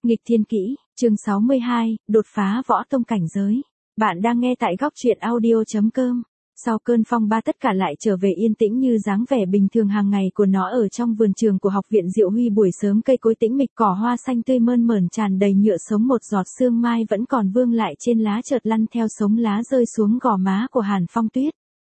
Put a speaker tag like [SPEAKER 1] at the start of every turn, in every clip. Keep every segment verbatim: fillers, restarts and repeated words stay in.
[SPEAKER 1] Nghịch thiên kỹ, chương sáu mươi hai, đột phá võ tông cảnh giới. Bạn đang nghe tại góc truyện audio chấm com. Sau cơn phong ba tất cả lại trở về yên tĩnh như dáng vẻ bình thường hàng ngày của nó ở trong vườn trường của học viện Diệu Huy. Buổi sớm cây cối tĩnh mịch, cỏ hoa xanh tươi mơn mởn tràn đầy nhựa sống, một giọt sương mai vẫn còn vương lại trên lá chợt lăn theo sống lá rơi xuống gò má của Hàn Phong Tuyết.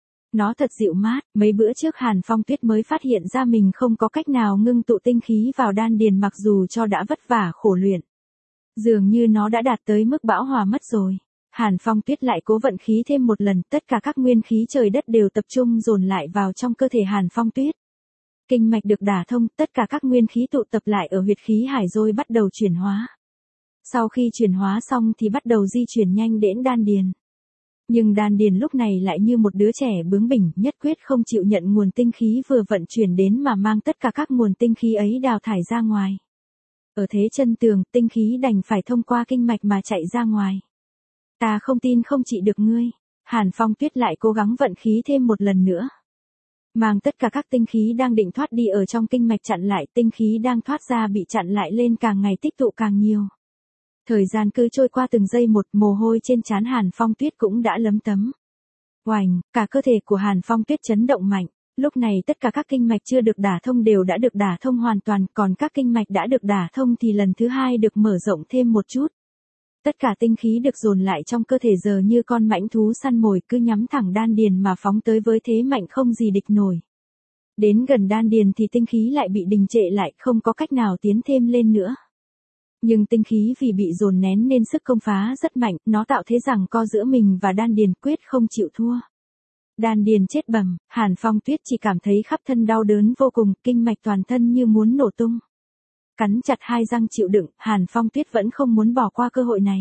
[SPEAKER 1] Nó thật dịu mát, mấy bữa trước Hàn Phong Tuyết mới phát hiện ra mình không có cách nào ngưng tụ tinh khí vào đan điền mặc dù cho đã vất vả khổ luyện. Dường như nó đã đạt tới mức bão hòa mất rồi. Hàn Phong Tuyết lại cố vận khí thêm một lần, tất cả các nguyên khí trời đất đều tập trung dồn lại vào trong cơ thể Hàn Phong Tuyết. Kinh mạch được đả thông, tất cả các nguyên khí tụ tập lại ở huyệt khí hải rồi bắt đầu chuyển hóa. Sau khi chuyển hóa xong thì bắt đầu di chuyển nhanh đến đan điền. Nhưng đan điền lúc này lại như một đứa trẻ bướng bỉnh, nhất quyết không chịu nhận nguồn tinh khí vừa vận chuyển đến mà mang tất cả các nguồn tinh khí ấy đào thải ra ngoài. Ở thế chân tường, tinh khí đành phải thông qua kinh mạch mà chạy ra ngoài. Ta không tin không trị được ngươi. Hàn Phong Tuyết lại cố gắng vận khí thêm một lần nữa. Mang tất cả các tinh khí đang định thoát đi ở trong kinh mạch chặn lại, tinh khí đang thoát ra bị chặn lại lên, càng ngày tích tụ càng nhiều. Thời gian cứ trôi qua từng giây một, mồ hôi trên trán Hàn Phong Tuyết cũng đã lấm tấm. Oành, cả cơ thể của Hàn Phong Tuyết chấn động mạnh. Lúc này tất cả các kinh mạch chưa được đả thông đều đã được đả thông hoàn toàn, còn các kinh mạch đã được đả thông thì lần thứ hai được mở rộng thêm một chút. Tất cả tinh khí được dồn lại trong cơ thể giờ như con mãnh thú săn mồi, cứ nhắm thẳng đan điền mà phóng tới với thế mạnh không gì địch nổi. Đến gần đan điền thì tinh khí lại bị đình trệ lại, không có cách nào tiến thêm lên nữa. Nhưng tinh khí vì bị dồn nén nên sức công phá rất mạnh, nó tạo thế rằng co giữa mình và đan điền, quyết không chịu thua. Đan điền chết bầm, Hàn Phong Tuyết chỉ cảm thấy khắp thân đau đớn vô cùng, kinh mạch toàn thân như muốn nổ tung. Cắn chặt hai răng chịu đựng, Hàn Phong Tuyết vẫn không muốn bỏ qua cơ hội này.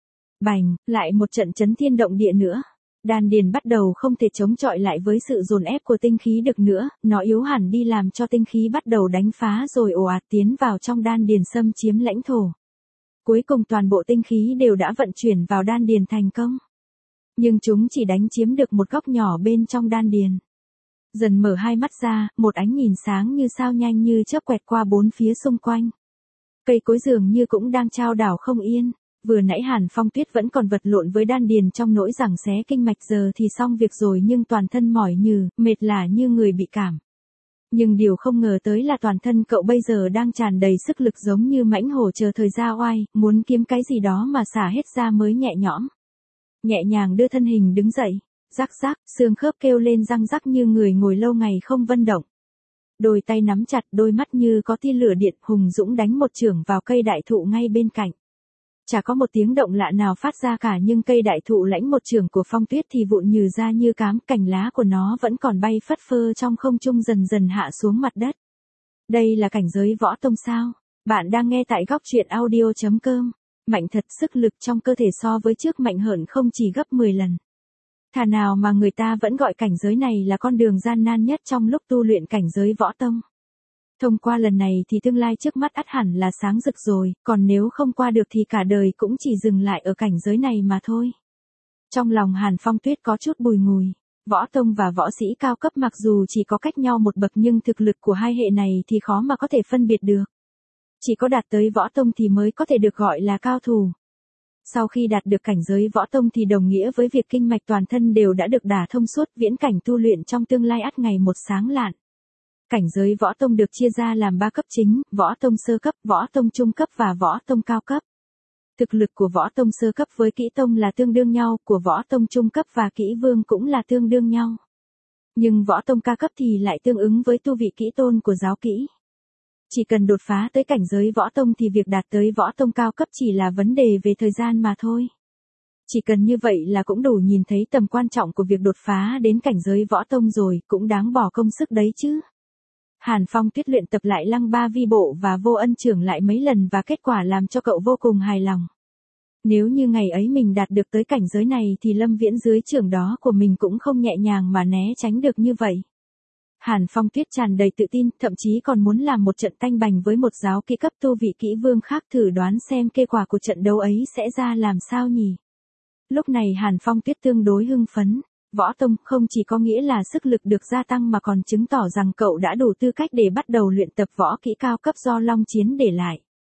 [SPEAKER 1] Bành, lại một trận chấn thiên động địa nữa. Đan điền bắt đầu không thể chống chọi lại với sự dồn ép của tinh khí được nữa, nó yếu hẳn đi làm cho tinh khí bắt đầu đánh phá rồi ồ ạt tiến vào trong đan điền xâm chiếm lãnh thổ. Cuối cùng toàn bộ tinh khí đều đã vận chuyển vào đan điền thành công. Nhưng chúng chỉ đánh chiếm được một góc nhỏ bên trong đan điền. Dần mở hai mắt ra, một ánh nhìn sáng như sao nhanh như chớp quẹt qua bốn phía xung quanh. Cây cối dường như cũng đang chao đảo không yên. Vừa nãy Hàn Phong Tuyết vẫn còn vật lộn với đan điền trong nỗi giằng xé kinh mạch, giờ thì xong việc rồi, nhưng toàn thân mỏi nhừ, mệt lả như người bị cảm. Nhưng điều không ngờ tới là toàn thân cậu bây giờ đang tràn đầy sức lực giống như mãnh hổ chờ thời ra oai, muốn kiếm cái gì đó mà xả hết ra mới nhẹ nhõm. Nhẹ nhàng đưa thân hình đứng dậy, rắc rắc, xương khớp kêu lên răng rắc như người ngồi lâu ngày không vận động. Đôi tay nắm chặt, đôi mắt như có tia lửa điện, hùng dũng đánh một chưởng vào cây đại thụ ngay bên cạnh. Chả có một tiếng động lạ nào phát ra cả, nhưng cây đại thụ lãnh một chưởng của Phong Tuyết thì vụn nhừ ra như cám, cành lá của nó vẫn còn bay phất phơ trong không trung dần dần hạ xuống mặt đất. Đây là cảnh giới võ tông sao? Bạn đang nghe tại góc truyện audio chấm com. Mạnh thật, sức lực trong cơ thể so với trước mạnh hơn không chỉ gấp mười lần. Thà nào mà người ta vẫn gọi cảnh giới này là con đường gian nan nhất trong lúc tu luyện cảnh giới võ tông. Thông qua lần này thì tương lai trước mắt ắt hẳn là sáng rực rồi, còn nếu không qua được thì cả đời cũng chỉ dừng lại ở cảnh giới này mà thôi. Trong lòng Hàn Phong Tuyết có chút bùi ngùi. Võ tông và võ sĩ cao cấp mặc dù chỉ có cách nhau một bậc nhưng thực lực của hai hệ này thì khó mà có thể phân biệt được. Chỉ có đạt tới võ tông thì mới có thể được gọi là cao thủ. Sau khi đạt được cảnh giới võ tông thì đồng nghĩa với việc kinh mạch toàn thân đều đã được đả thông suốt, viễn cảnh tu luyện trong tương lai ắt ngày một sáng lạn. Cảnh giới võ tông được chia ra làm ba cấp chính, võ tông sơ cấp, võ tông trung cấp và võ tông cao cấp. Thực lực của võ tông sơ cấp với kỹ tông là tương đương nhau, của võ tông trung cấp và kỹ vương cũng là tương đương nhau. Nhưng võ tông cao cấp thì lại tương ứng với tu vị kỹ tôn của giáo kỹ. Chỉ cần đột phá tới cảnh giới võ tông thì việc đạt tới võ tông cao cấp chỉ là vấn đề về thời gian mà thôi. Chỉ cần như vậy là cũng đủ nhìn thấy tầm quan trọng của việc đột phá đến cảnh giới võ tông rồi, cũng đáng bỏ công sức đấy chứ. Hàn Phong Tuyết luyện tập lại lăng ba vi bộ và vô ân trưởng lại mấy lần và kết quả làm cho cậu vô cùng hài lòng. Nếu như ngày ấy mình đạt được tới cảnh giới này thì Lâm Viễn dưới trưởng đó của mình cũng không nhẹ nhàng mà né tránh được như vậy. Hàn Phong Tuyết tràn đầy tự tin, thậm chí còn muốn làm một trận tanh bành với một giáo kỹ cấp tu vị kỹ vương khác, thử đoán xem kết quả của trận đấu ấy sẽ ra làm sao nhỉ. Lúc này Hàn Phong Tuyết tương đối hưng phấn. Võ tông không chỉ có nghĩa là sức lực được gia tăng mà còn chứng tỏ rằng cậu đã đủ tư cách để bắt đầu luyện tập võ kỹ cao cấp do Long Chiến để lại.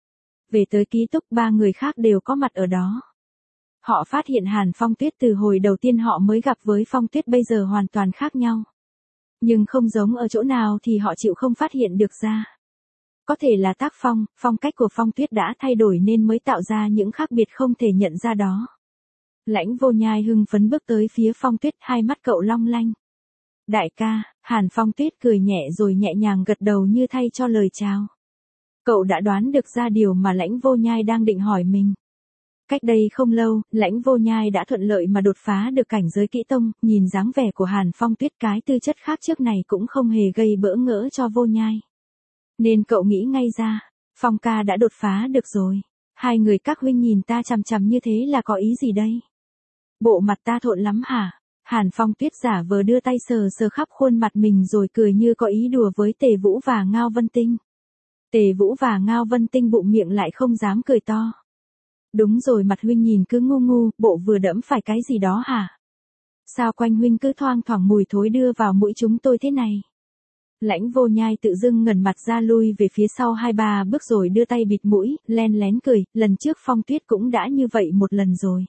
[SPEAKER 1] Về tới ký túc ba người khác đều có mặt ở đó. Họ phát hiện Hàn Phong Tuyết từ hồi đầu tiên họ mới gặp với Phong Tuyết bây giờ hoàn toàn khác nhau. Nhưng không giống ở chỗ nào thì họ chịu không phát hiện được ra. Có thể là tác phong, phong cách của Phong Tuyết đã thay đổi nên mới tạo ra những khác biệt không thể nhận ra đó. Lãnh Vô Nhai hưng phấn bước tới phía Phong Tuyết, hai mắt cậu long lanh. Đại ca, Hàn Phong Tuyết cười nhẹ rồi nhẹ nhàng gật đầu như thay cho lời chào. Cậu đã đoán được ra điều mà Lãnh Vô Nhai đang định hỏi mình. Cách đây không lâu, Lãnh Vô Nhai đã thuận lợi mà đột phá được cảnh giới kỹ tông, nhìn dáng vẻ của Hàn Phong Tuyết cái tư chất khác trước này cũng không hề gây bỡ ngỡ cho Vô Nhai. Nên cậu nghĩ ngay ra, Phong ca đã đột phá được rồi. Hai người các huynh nhìn ta chằm chằm như thế là có ý gì đây? Bộ mặt ta thộn lắm hả? Hàn Phong Tuyết giả vờ đưa tay sờ sờ khắp khuôn mặt mình rồi cười như có ý đùa với Tề Vũ và Ngao Vân Tinh. Tề Vũ và Ngao Vân Tinh bụng miệng lại không dám cười to. Đúng rồi, mặt huynh nhìn cứ ngu ngu, bộ vừa đẫm phải cái gì đó hả? Sao quanh huynh cứ thoang thoảng mùi thối đưa vào mũi chúng tôi thế này? Lãnh Vô Nhai tự dưng ngẩn mặt ra lui về phía sau hai ba bước rồi đưa tay bịt mũi, len lén cười, lần trước Phong Tuyết cũng đã như vậy một lần rồi.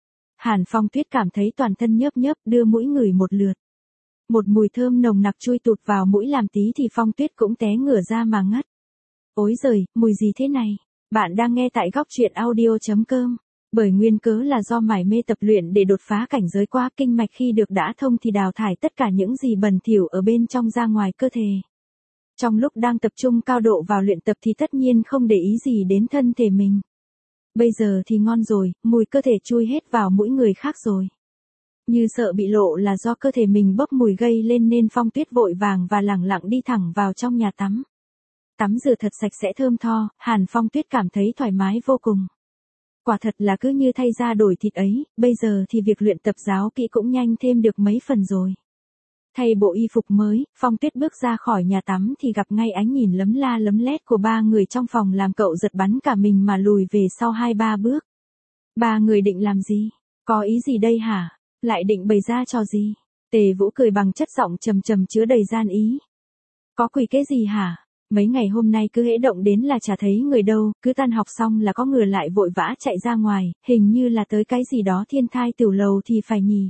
[SPEAKER 1] Hàn Phong Tuyết cảm thấy toàn thân nhớp nhớp, đưa mũi ngửi một lượt. Một mùi thơm nồng nặc chui tụt vào mũi làm tí thì Phong Tuyết cũng té ngửa ra mà ngất. Ối giời, mùi gì thế này? Bạn đang nghe tại góc truyện audio chấm com. Bởi nguyên cớ là do mải mê tập luyện để đột phá cảnh giới qua kinh mạch khi được đã thông thì đào thải tất cả những gì bẩn thỉu ở bên trong ra ngoài cơ thể. Trong lúc đang tập trung cao độ vào luyện tập thì tất nhiên không để ý gì đến thân thể mình. Bây giờ thì ngon rồi, mùi cơ thể chui hết vào mũi người khác rồi. Như sợ bị lộ là do cơ thể mình bốc mùi gây lên nên Phong Tuyết vội vàng và lẳng lặng đi thẳng vào trong nhà tắm. Tắm rửa thật sạch sẽ thơm tho, Hàn Phong Tuyết cảm thấy thoải mái vô cùng. Quả thật là cứ như thay da đổi thịt ấy, bây giờ thì việc luyện tập giáo kỹ cũng nhanh thêm được mấy phần rồi. Thay bộ y phục mới, Phong Tuyết bước ra khỏi nhà tắm thì gặp ngay ánh nhìn lấm la lấm lét của ba người trong phòng làm cậu giật bắn cả mình mà lùi về sau hai ba bước. Ba người định làm gì? Có ý gì đây hả? Lại định bày ra trò gì? Tề Vũ cười bằng chất giọng trầm trầm chứa đầy gian ý. Có quỷ cái gì hả? Mấy ngày hôm nay cứ hễ động đến là chả thấy người đâu, cứ tan học xong là có người lại vội vã chạy ra ngoài, hình như là tới cái gì đó thiên thai tiểu lầu thì phải nhỉ.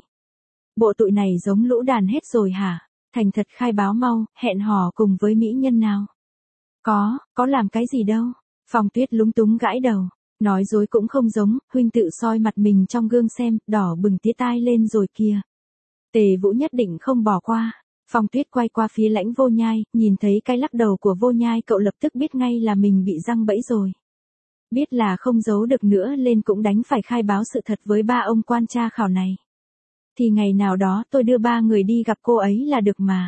[SPEAKER 1] Bộ tụi này giống lũ đàn hết rồi hả? Thành thật khai báo mau, hẹn hò cùng với mỹ nhân nào? Có, có làm cái gì đâu. Phong Tuyết lúng túng gãi đầu. Nói dối cũng không giống, huynh tự soi mặt mình trong gương xem, đỏ bừng tía tai lên rồi kìa. Tề Vũ nhất định không bỏ qua. Phong Tuyết quay qua phía Lãnh Vô Nhai, nhìn thấy cái lắc đầu của Vô Nhai cậu lập tức biết ngay là mình bị giăng bẫy rồi. Biết là không giấu được nữa lên cũng đánh phải khai báo sự thật với ba ông quan tra khảo này. Thì ngày nào đó tôi đưa ba người đi gặp cô ấy là được mà.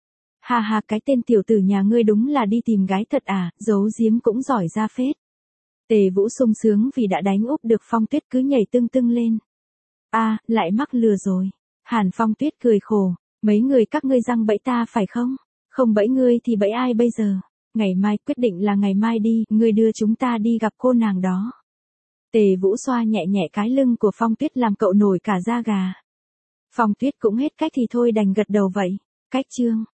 [SPEAKER 1] Ha ha, cái tên tiểu tử nhà ngươi đúng là đi tìm gái thật à, giấu giếm cũng giỏi ra phết. Tề Vũ sung sướng vì đã đánh úp được Phong Tuyết cứ nhảy tưng tưng lên. A, à, lại mắc lừa rồi. Hàn Phong Tuyết cười khổ. Mấy người các ngươi giăng bẫy ta phải không? Không bẫy ngươi thì bẫy ai bây giờ? Ngày mai, quyết định là ngày mai đi, ngươi đưa chúng ta đi gặp cô nàng đó. Tề Vũ xoa nhẹ nhẹ cái lưng của Phong Tuyết làm cậu nổi cả da gà. Phong Tuyết cũng hết cách thì thôi đành gật đầu vậy. Cách chương.